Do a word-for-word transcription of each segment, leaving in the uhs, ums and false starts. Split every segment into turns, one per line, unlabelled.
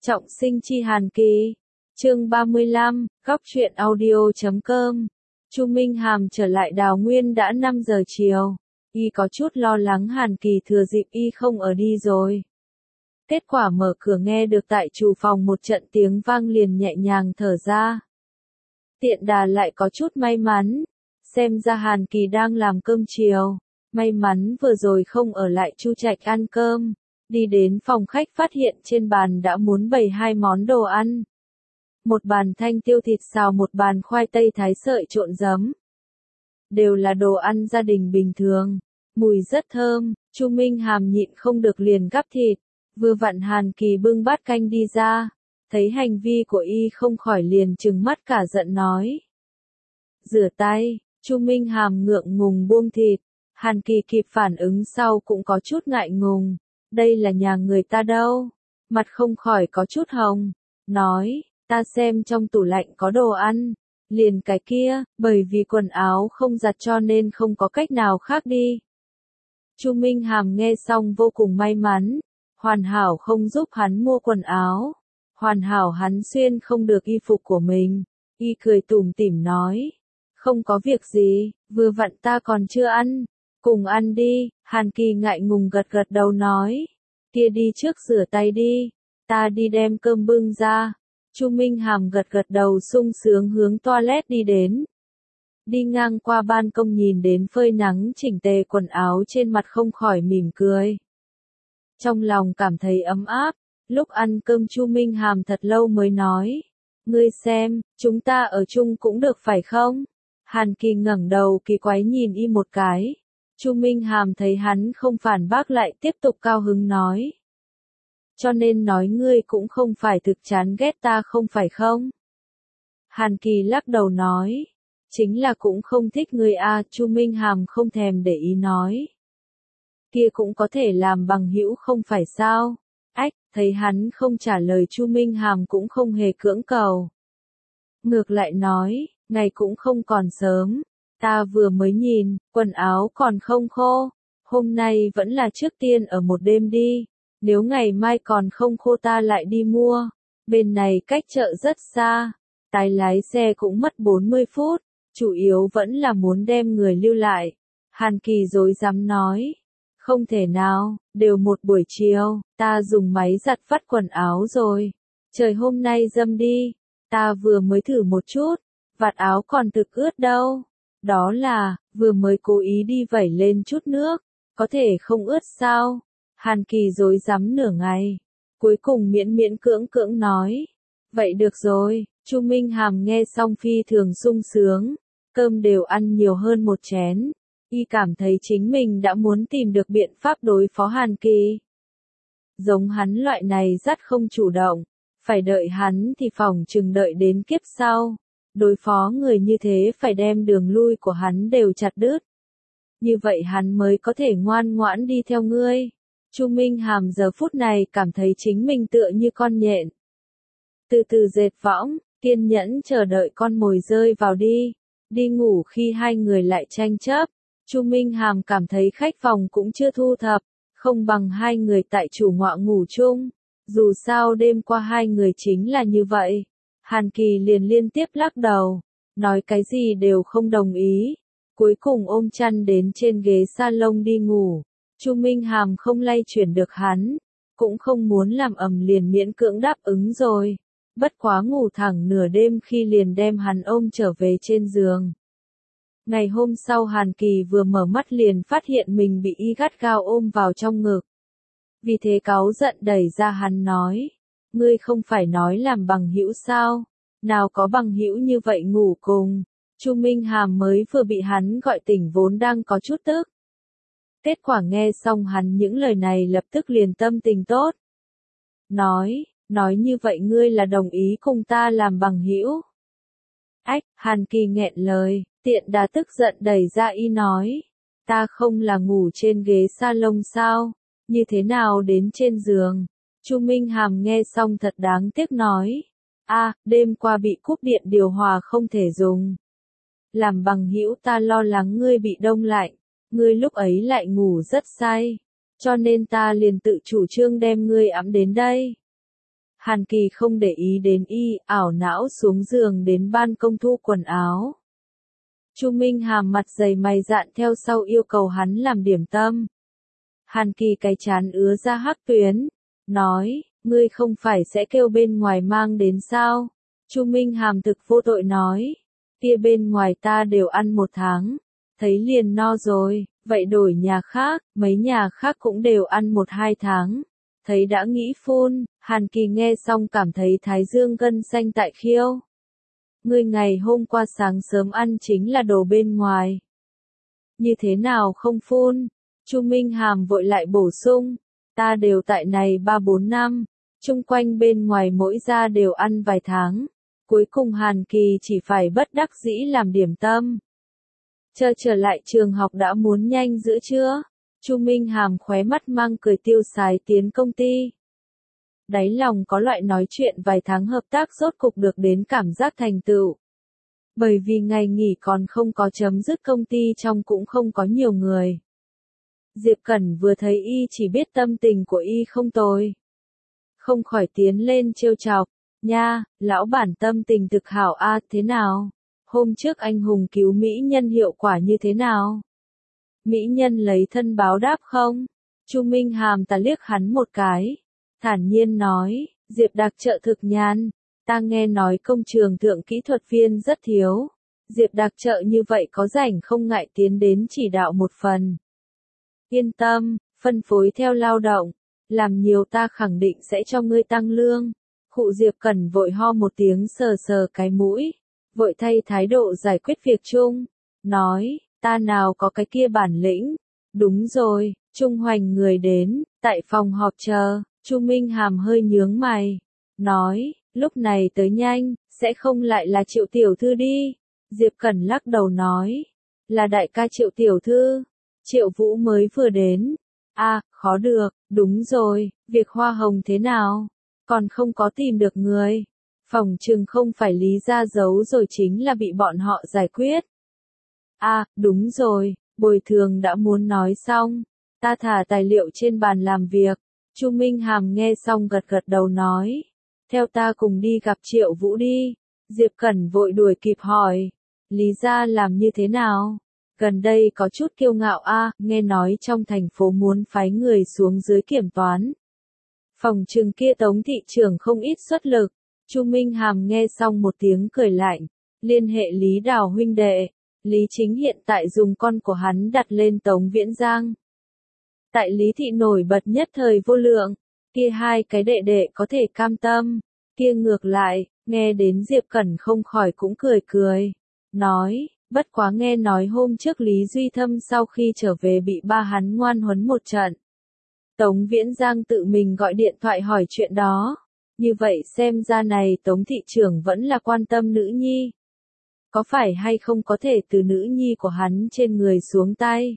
Trọng sinh chi Hàn Kỳ. Chương ba mươi lăm, góc truyện audio chấm com. Chu Minh Hàm trở lại Đào Nguyên đã năm giờ chiều. Y có chút lo lắng Hàn Kỳ thừa dịp Y không ở đi rồi. Kết quả mở cửa nghe được tại chủ phòng một trận tiếng vang liền nhẹ nhàng thở ra. Tiện đà lại có chút may mắn. Xem ra Hàn Kỳ đang làm cơm chiều. May mắn vừa rồi không ở lại Chu Trạch ăn cơm. Đi đến phòng khách phát hiện trên bàn đã muốn bày hai món đồ ăn. Một bàn thanh tiêu thịt xào, một bàn khoai tây thái sợi trộn giấm. Đều là đồ ăn gia đình bình thường, mùi rất thơm. Chu Minh Hàm nhịn không được liền gắp thịt. Vừa vặn Hàn Kỳ bưng bát canh đi ra, thấy hành vi của Y không khỏi liền trừng mắt cả giận nói. Rửa tay. Chu Minh Hàm ngượng ngùng buông thịt. Hàn Kỳ kịp phản ứng sau cũng có chút ngại ngùng. Đây là nhà người ta đâu. Mặt không khỏi có chút hồng. Nói, ta xem trong tủ lạnh có đồ ăn. Liền cái kia, bởi vì quần áo không giặt cho nên không có cách nào khác đi. Chu Minh Hàm nghe xong vô cùng may mắn. Hoàn hảo không giúp hắn mua quần áo. Hoàn hảo hắn xuyên không được y phục của mình. Y cười tủm tỉm nói. Không có việc gì, vừa vặn ta còn chưa ăn. Cùng ăn đi. Hàn Kỳ ngại ngùng gật gật đầu nói. Kia đi trước rửa tay đi. Ta đi đem cơm bưng ra. Chu Minh Hàm gật gật đầu sung sướng hướng toilet đi đến. Đi ngang qua ban công nhìn đến phơi nắng chỉnh tề quần áo trên mặt không khỏi mỉm cười. Trong lòng cảm thấy ấm áp. Lúc ăn cơm Chu Minh Hàm thật lâu mới nói. Ngươi xem, chúng ta ở chung cũng được phải không? Hàn Kỳ ngẩng đầu kỳ quái nhìn Y một cái. Chu Minh Hàm thấy hắn không phản bác lại tiếp tục cao hứng nói. Cho nên nói ngươi cũng không phải thực chán ghét ta không phải không? Hàn Kỳ lắc đầu nói. Chính là cũng không thích ngươi a. Chu Minh Hàm không thèm để ý nói. Kia cũng có thể làm bằng hữu không phải sao? Ách, thấy hắn không trả lời Chu Minh Hàm cũng không hề cưỡng cầu. Ngược lại nói, ngày cũng không còn sớm. Ta vừa mới nhìn, quần áo còn không khô. Hôm nay vẫn là trước tiên ở một đêm đi. Nếu ngày mai còn không khô ta lại đi mua. Bên này cách chợ rất xa. Tài lái xe cũng mất bốn mươi phút. Chủ yếu vẫn là muốn đem người lưu lại. Hàn Kỳ dối dám nói. Không thể nào, đều một buổi chiều, ta dùng máy giặt vắt quần áo rồi. Trời hôm nay dâm đi. Ta vừa mới thử một chút. Vạt áo còn thực ướt đâu. Đó là, vừa mới cố ý đi vẩy lên chút nước. Có thể không ướt sao? Hàn Kỳ dối rắm nửa ngày. Cuối cùng miễn miễn cưỡng cưỡng nói. Vậy được rồi. Chu Minh Hàm nghe xong phi thường sung sướng. Cơm đều ăn nhiều hơn một chén. Y cảm thấy chính mình đã muốn tìm được biện pháp đối phó Hàn Kỳ. Giống hắn loại này rất không chủ động. Phải đợi hắn thì phòng chừng đợi đến kiếp sau. Đối phó người như thế phải đem đường lui của hắn đều chặt đứt. Như vậy hắn mới có thể ngoan ngoãn đi theo ngươi. Chu Minh Hàm giờ phút này cảm thấy chính mình tựa như con nhện. Từ từ dệt võng, kiên nhẫn chờ đợi con mồi rơi vào đi. Đi ngủ khi hai người lại tranh chấp. Chu Minh Hàm cảm thấy khách phòng cũng chưa thu thập. Không bằng hai người tại chủ ngọ ngủ chung. Dù sao đêm qua hai người chính là như vậy. Hàn Kỳ liền liên tiếp lắc đầu. Nói cái gì đều không đồng ý. Cuối cùng ôm chăn đến trên ghế salon đi ngủ. Chu Minh Hàm không lay chuyển được hắn. Cũng không muốn làm ầm liền miễn cưỡng đáp ứng rồi. Bất quá ngủ thẳng nửa đêm khi liền đem hắn ôm trở về trên giường. Ngày hôm sau Hàn Kỳ vừa mở mắt liền phát hiện mình bị Y gắt gao ôm vào trong ngực. Vì thế cáu giận đẩy ra hắn nói. Ngươi không phải nói làm bằng hữu sao? Nào có bằng hữu như vậy ngủ cùng. Chu Minh Hàm mới vừa bị hắn gọi tỉnh vốn đang có chút tức. Kết quả nghe xong hắn những lời này lập tức liền tâm tình tốt. Nói, nói như vậy ngươi là đồng ý cùng ta làm bằng hữu. Ách, Hàn Kỳ nghẹn lời, tiện đà tức giận đẩy ra Y nói. Ta không là ngủ trên ghế salon sao? Như thế nào đến trên giường? Chu Minh Hàm nghe xong thật đáng tiếc nói. A, đêm qua bị cúp điện điều hòa không thể dùng. Làm bằng hữu ta lo lắng ngươi bị đông lạnh. Ngươi lúc ấy lại ngủ rất say. Cho nên ta liền tự chủ trương đem ngươi ẵm đến đây. Hàn Kỳ không để ý đến y, ảo não xuống giường đến ban công thu quần áo. Chu Minh Hàm mặt dày mày dạn theo sau yêu cầu hắn làm điểm tâm. Hàn Kỳ cái chán ứa ra hắc tuyến, nói, ngươi không phải sẽ kêu bên ngoài mang đến sao? Chu Minh Hàm thực vô tội nói, kia bên ngoài ta đều ăn một tháng, thấy liền no rồi, vậy đổi nhà khác, mấy nhà khác cũng đều ăn một hai tháng. Thấy đã nghĩ phun, Hàn Kỳ nghe xong cảm thấy thái dương gân xanh tại khiêu. Ngươi ngày hôm qua sáng sớm ăn chính là đồ bên ngoài. Như thế nào không phun? Chu Minh Hàm vội lại bổ sung, ta đều tại này ba bốn năm, chung quanh bên ngoài mỗi gia đều ăn vài tháng. Cuối cùng Hàn Kỳ chỉ phải bất đắc dĩ làm điểm tâm. Chờ trở lại trường học đã muốn nhanh giữa trưa. Chu Minh Hàm khóe mắt mang cười tiêu sái tiến công ty. Đáy lòng có loại nói chuyện vài tháng hợp tác rốt cục được đến cảm giác thành tựu. Bởi vì ngày nghỉ còn không có chấm dứt công ty trong cũng không có nhiều người. Diệp Cẩn vừa thấy y chỉ biết tâm tình của y không tồi. Không khỏi tiến lên trêu chọc, nha, lão bản tâm tình thực hảo a, thế nào? Hôm trước anh hùng cứu mỹ nhân hiệu quả như thế nào? Mỹ nhân lấy thân báo đáp không? Chu Minh Hàm ta liếc hắn một cái, thản nhiên nói, Diệp Đặc trợ thực nhàn, ta nghe nói công trường thượng kỹ thuật viên rất thiếu. Diệp Đặc trợ như vậy có rảnh không ngại tiến đến chỉ đạo một phần. Yên tâm, phân phối theo lao động, làm nhiều ta khẳng định sẽ cho ngươi tăng lương. Khụ Diệp Cẩn vội ho một tiếng sờ sờ cái mũi, vội thay thái độ giải quyết việc chung, nói, ta nào có cái kia bản lĩnh. Đúng rồi, Trung Hoành người đến, tại phòng họp chờ. Chu Minh Hàm hơi nhướng mày, nói, lúc này tới nhanh, sẽ không lại là Triệu tiểu thư đi. Diệp Cẩn lắc đầu nói, là đại ca Triệu tiểu thư. Triệu Vũ mới vừa đến. A, khó được, đúng rồi, việc hoa hồng thế nào? Còn không có tìm được người. Phòng trừng không phải Lý gia giấu rồi chính là bị bọn họ giải quyết. A, đúng rồi, bồi thường đã muốn nói xong. Ta thả tài liệu trên bàn làm việc. Chu Minh Hàm nghe xong gật gật đầu nói, theo ta cùng đi gặp Triệu Vũ đi. Diệp Cẩn vội đuổi kịp hỏi, Lý gia làm như thế nào? Gần đây có chút kiêu ngạo a, nghe nói trong thành phố muốn phái người xuống dưới kiểm toán. Phòng trừng kia Tống thị trưởng không ít xuất lực. Chu Minh Hàm nghe xong một tiếng cười lạnh, liên hệ Lý Đào huynh đệ. Lý Chính hiện tại dùng con của hắn đặt lên Tống Viễn Giang. Tại Lý thị nổi bật nhất thời vô lượng, kia hai cái đệ đệ có thể cam tâm, kia ngược lại, nghe đến Diệp Cẩn không khỏi cũng cười cười, nói, bất quá nghe nói hôm trước Lý Duy Thâm sau khi trở về bị ba hắn ngoan huấn một trận. Tống Viễn Giang tự mình gọi điện thoại hỏi chuyện đó, như vậy xem ra này Tống thị trưởng vẫn là quan tâm nữ nhi. Có phải hay không có thể từ nữ nhi của hắn trên người xuống tay?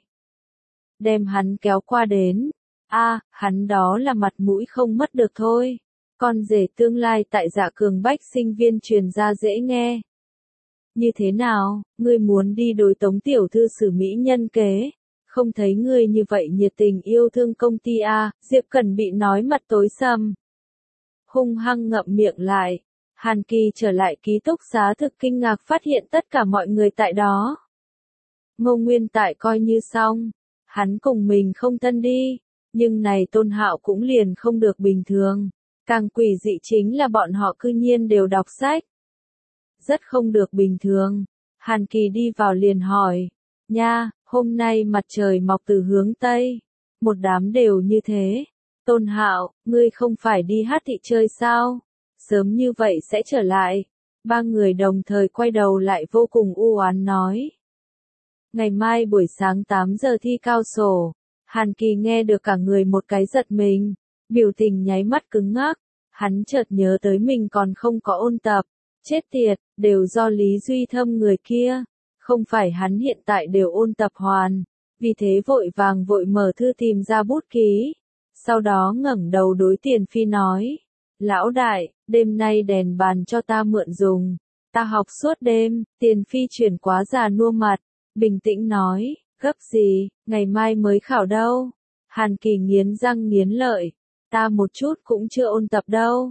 Đem hắn kéo qua đến. A, hắn đó là mặt mũi không mất được thôi. Con rể tương lai tại Dạ Cường Bách sinh viên truyền ra dễ nghe. Như thế nào, ngươi muốn đi đối Tống tiểu thư xử mỹ nhân kế? Không thấy ngươi như vậy nhiệt tình yêu thương công ty a, Diệp Cẩn bị nói mặt tối sầm. Hung hăng ngậm miệng lại. Hàn Kỳ trở lại ký túc xá thực kinh ngạc phát hiện tất cả mọi người tại đó. Ngô Nguyên Tại coi như xong. Hắn cùng mình không thân đi, nhưng này Tôn Hạo cũng liền không được bình thường. Càng quỷ dị chính là bọn họ cư nhiên đều đọc sách. Rất không được bình thường. Hàn Kỳ đi vào liền hỏi, nha, hôm nay mặt trời mọc từ hướng Tây. Một đám đều như thế. Tôn Hạo, ngươi không phải đi hát thị chơi sao? Sớm như vậy sẽ trở lại. Ba người đồng thời quay đầu lại vô cùng u oán nói. Ngày mai buổi sáng tám giờ thi cao sổ. Hàn Kỳ nghe được cả người một cái giật mình, biểu tình nháy mắt cứng ngắc, hắn chợt nhớ tới mình còn không có ôn tập, chết tiệt, đều do Lý Duy Thâm người kia, không phải hắn hiện tại đều ôn tập hoàn, vì thế vội vàng vội mở thư tìm ra bút ký, sau đó ngẩng đầu đối Tiền Phi nói, lão đại, đêm nay đèn bàn cho ta mượn dùng, ta học suốt đêm. Tiền Phi chuyển quá già nua mặt, bình tĩnh nói, gấp gì, ngày mai mới khảo đâu. Hàn Kỳ nghiến răng nghiến lợi, ta một chút cũng chưa ôn tập đâu.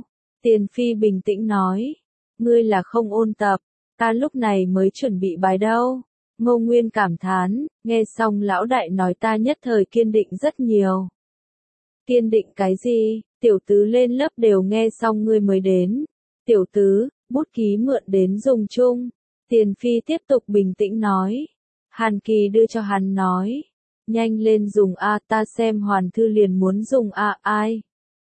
Tiền Phi bình tĩnh nói. Ngươi là không ôn tập, ta lúc này mới chuẩn bị bài đâu. Ngô Nguyên cảm thán, nghe xong lão đại nói ta nhất thời kiên định rất nhiều. Kiên định cái gì, tiểu tứ lên lớp đều nghe xong ngươi mới đến. Tiểu tứ, bút ký mượn đến dùng chung. Tiền Phi tiếp tục bình tĩnh nói. Hàn Kỳ đưa cho hắn nói. Nhanh lên dùng A, ta xem hoàn thư liền muốn dùng A ai.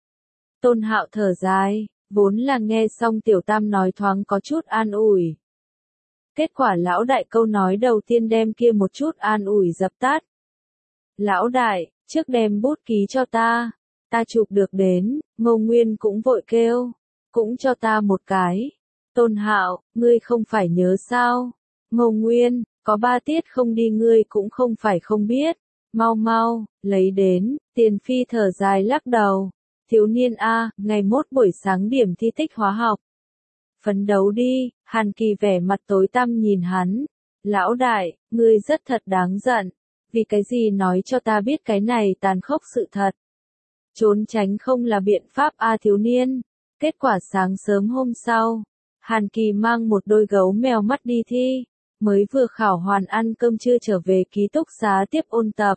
Tôn Hạo thở dài, vốn là nghe xong tiểu tam nói thoáng có chút an ủi. Kết quả lão đại câu nói đầu tiên đem kia một chút an ủi dập tắt. Lão đại, trước đem bút ký cho ta, ta chụp được đến. Ngô Nguyên cũng vội kêu, cũng cho ta một cái. Tôn Hạo, ngươi không phải nhớ sao? Ngô Nguyên, có ba tiết không đi ngươi cũng không phải không biết. Mau mau, lấy đến. Tiền Phi thở dài lắc đầu. Thiếu niên A, ngày mốt buổi sáng điểm thi tích hóa học. Phấn đấu đi. Hàn Kỳ vẻ mặt tối tăm nhìn hắn. Lão đại, ngươi rất thật đáng giận. Vì cái gì nói cho ta biết cái này tàn khốc sự thật. Trốn tránh không là biện pháp A thiếu niên. Kết quả sáng sớm hôm sau, Hàn Kỳ mang một đôi gấu mèo mắt đi thi, mới vừa khảo hoàn ăn cơm trưa trở về ký túc xá tiếp ôn tập.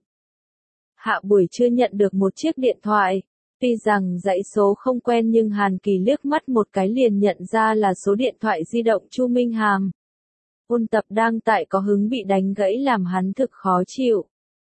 Hạ buổi trưa nhận được một chiếc điện thoại, tuy rằng dãy số không quen nhưng Hàn Kỳ liếc mắt một cái liền nhận ra là số điện thoại di động Chu Minh Hàm. Ôn tập đang tại có hứng bị đánh gãy làm hắn thực khó chịu.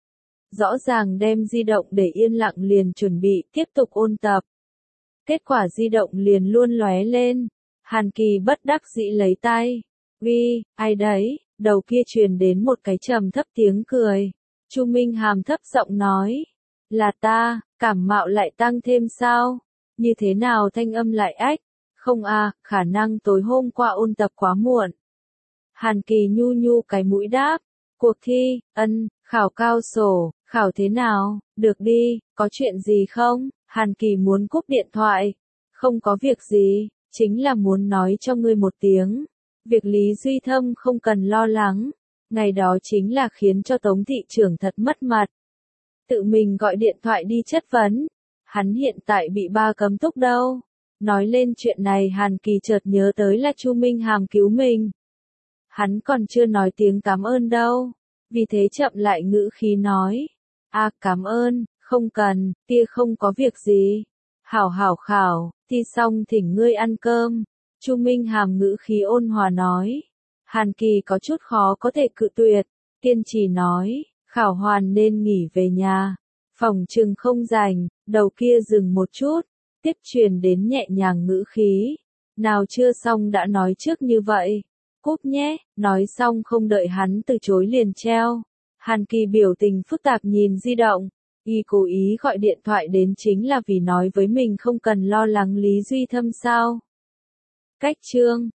Rõ ràng đem di động để yên lặng liền chuẩn bị tiếp tục ôn tập. Kết quả di động liền luôn lóe lên. Hàn Kỳ bất đắc dĩ lấy tay. Vi, ai đấy? Đầu kia truyền đến một cái trầm thấp tiếng cười. Chu Minh Hàm thấp giọng nói. Là ta, cảm mạo lại tăng thêm sao? Như thế nào thanh âm lại ách? Không à, khả năng tối hôm qua ôn tập quá muộn. Hàn Kỳ nhu nhu cái mũi đáp. Cuộc thi, ân, khảo cao sổ, khảo thế nào? Được đi, có chuyện gì không? Hàn Kỳ muốn cúp điện thoại. Không có việc gì, chính là muốn nói cho ngươi một tiếng. Việc Lý Duy Thâm không cần lo lắng. Ngày đó chính là khiến cho Tống thị trưởng thật mất mặt. Tự mình gọi điện thoại đi chất vấn. Hắn hiện tại bị ba cấm túc đâu. Nói lên chuyện này Hàn Kỳ chợt nhớ tới là Chu Minh Hàm cứu mình. Hắn còn chưa nói tiếng cảm ơn đâu. Vì thế chậm lại ngữ khí nói. À cảm ơn, không cần, kia không có việc gì. Hảo hảo khảo, thi xong thỉnh ngươi ăn cơm. Chu Minh Hàm ngữ khí ôn hòa nói. Hàn Kỳ có chút khó có thể cự tuyệt. Kiên trì nói, khảo hoàn nên nghỉ về nhà. Phòng trừng không rảnh, đầu kia dừng một chút. Tiếp truyền đến nhẹ nhàng ngữ khí. Nào chưa xong đã nói trước như vậy. Cúp nhé, nói xong không đợi hắn từ chối liền treo. Hàn Kỳ biểu tình phức tạp nhìn di động. Y cố ý gọi điện thoại đến chính là vì nói với mình không cần lo lắng Lý Duy Thâm sao. Cách chương